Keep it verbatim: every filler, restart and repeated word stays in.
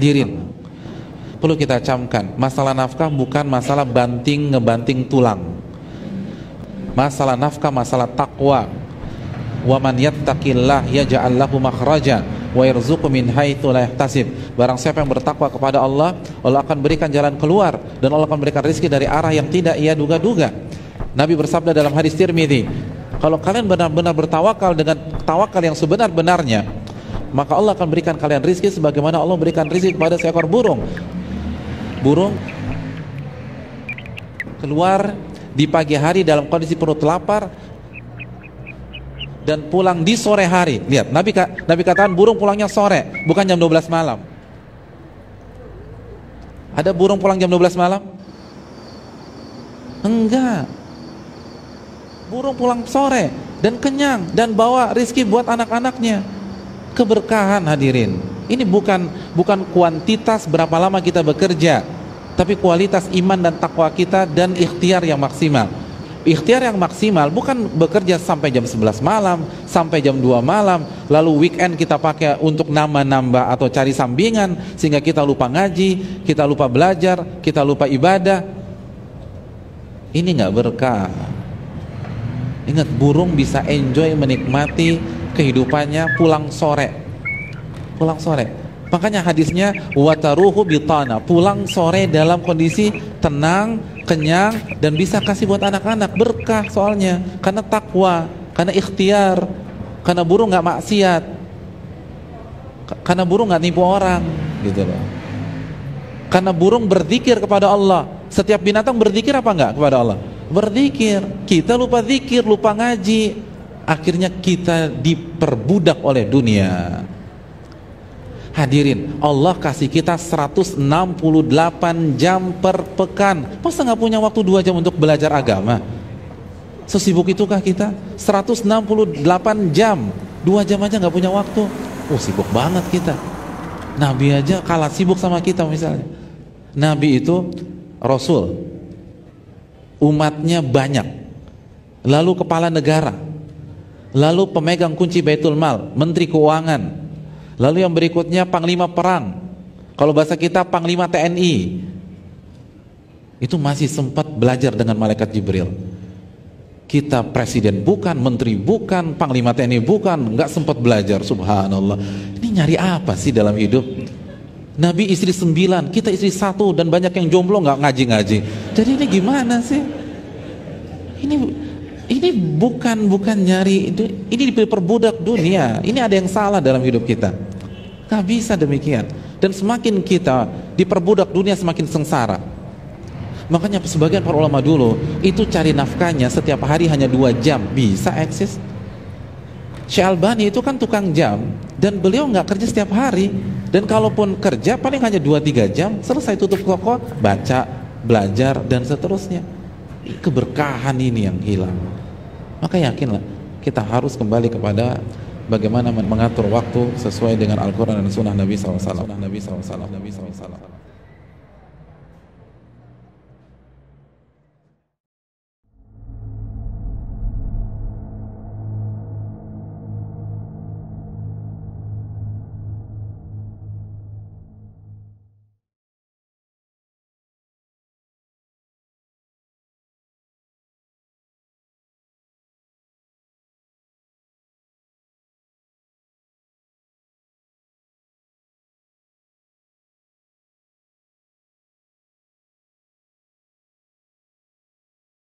Hadirin, perlu kita camkan, masalah nafkah bukan masalah banting ngebanting tulang. Masalah nafkah masalah takwa. Wa man yattaqillah yaj'al lahu makhraja wa yarzuqhu min haitsu la yahtasib. Barang siapa yang bertakwa kepada Allah, Allah akan berikan jalan keluar dan Allah akan berikan rezeki dari arah yang tidak ia duga-duga. Nabi bersabda dalam hadis Tirmidzi, kalau kalian benar-benar bertawakal dengan tawakal yang sebenar-benarnya, maka Allah akan berikan kalian rezeki sebagaimana Allah berikan rezeki kepada seekor burung. Burung keluar di pagi hari dalam kondisi perut lapar dan pulang di sore hari. Lihat, Nabi Nabi katakan burung pulangnya sore, bukan jam dua belas malam. Ada burung pulang jam dua belas malam? Enggak. Burung pulang sore dan kenyang dan bawa rizki buat anak-anaknya. Keberkahan, hadirin. Ini bukan bukan kuantitas berapa lama kita bekerja, tapi kualitas iman dan takwa kita dan ikhtiar yang maksimal. Ikhtiar yang maksimal bukan bekerja sampai jam sebelas malam, sampai jam dua malam, lalu weekend kita pakai untuk nambah-nambah atau cari sampingan sehingga kita lupa ngaji, kita lupa belajar, kita lupa ibadah. Ini nggak berkah. Ingat, burung bisa enjoy menikmati kehidupannya pulang sore. Pulang sore. Makanya hadisnya wataruhu bitana, pulang sore dalam kondisi tenang, kenyang dan bisa kasih buat anak-anak. Berkah soalnya, karena takwa, karena ikhtiar, karena burung nggak maksiat, karena burung nggak nipu orang, gitu loh. Karena burung berzikir kepada Allah. Setiap binatang berzikir apa enggak kepada Allah? Berzikir. Kita lupa zikir, lupa ngaji, akhirnya kita diperbudak oleh dunia. Hadirin, Allah kasih kita seratus enam puluh delapan jam per pekan. Masa nggak punya waktu dua jam untuk belajar agama? Sesibuk itukah kita? seratus enam puluh delapan jam, dua jam aja nggak punya waktu. Oh, sibuk banget kita. Nabi aja kalah sibuk sama kita misalnya. Nabi itu Rasul, umatnya banyak, lalu kepala negara, lalu pemegang kunci Baitul Mal, menteri keuangan, lalu yang berikutnya panglima perang, kalau bahasa kita panglima T N I. Itu masih sempat belajar dengan malaikat Jibril. Kita presiden bukan, menteri bukan, panglima T N I bukan, nggak sempat belajar. Subhanallah, ini nyari apa sih dalam hidup? Nabi istri sembilan, kita istri satu, dan banyak yang jomblo nggak ngaji-ngaji. Jadi ini gimana sih? Ini ini bukan bukan nyari, ini diperbudak dunia. Ini ada yang salah dalam hidup kita. Gak bisa demikian. Dan semakin kita diperbudak dunia, semakin sengsara. Makanya sebagian para ulama dulu itu cari nafkahnya setiap hari hanya dua jam, bisa eksis. Syekh Albani itu kan tukang jam, dan beliau nggak kerja setiap hari. Dan kalaupun kerja paling hanya dua tiga jam, selesai tutup toko, baca, belajar, dan seterusnya. Keberkahan ini yang hilang. Maka yakinlah, kita harus kembali kepada bagaimana mengatur waktu sesuai dengan Al-Quran dan Sunnah Nabi shallallahu alaihi wasallam.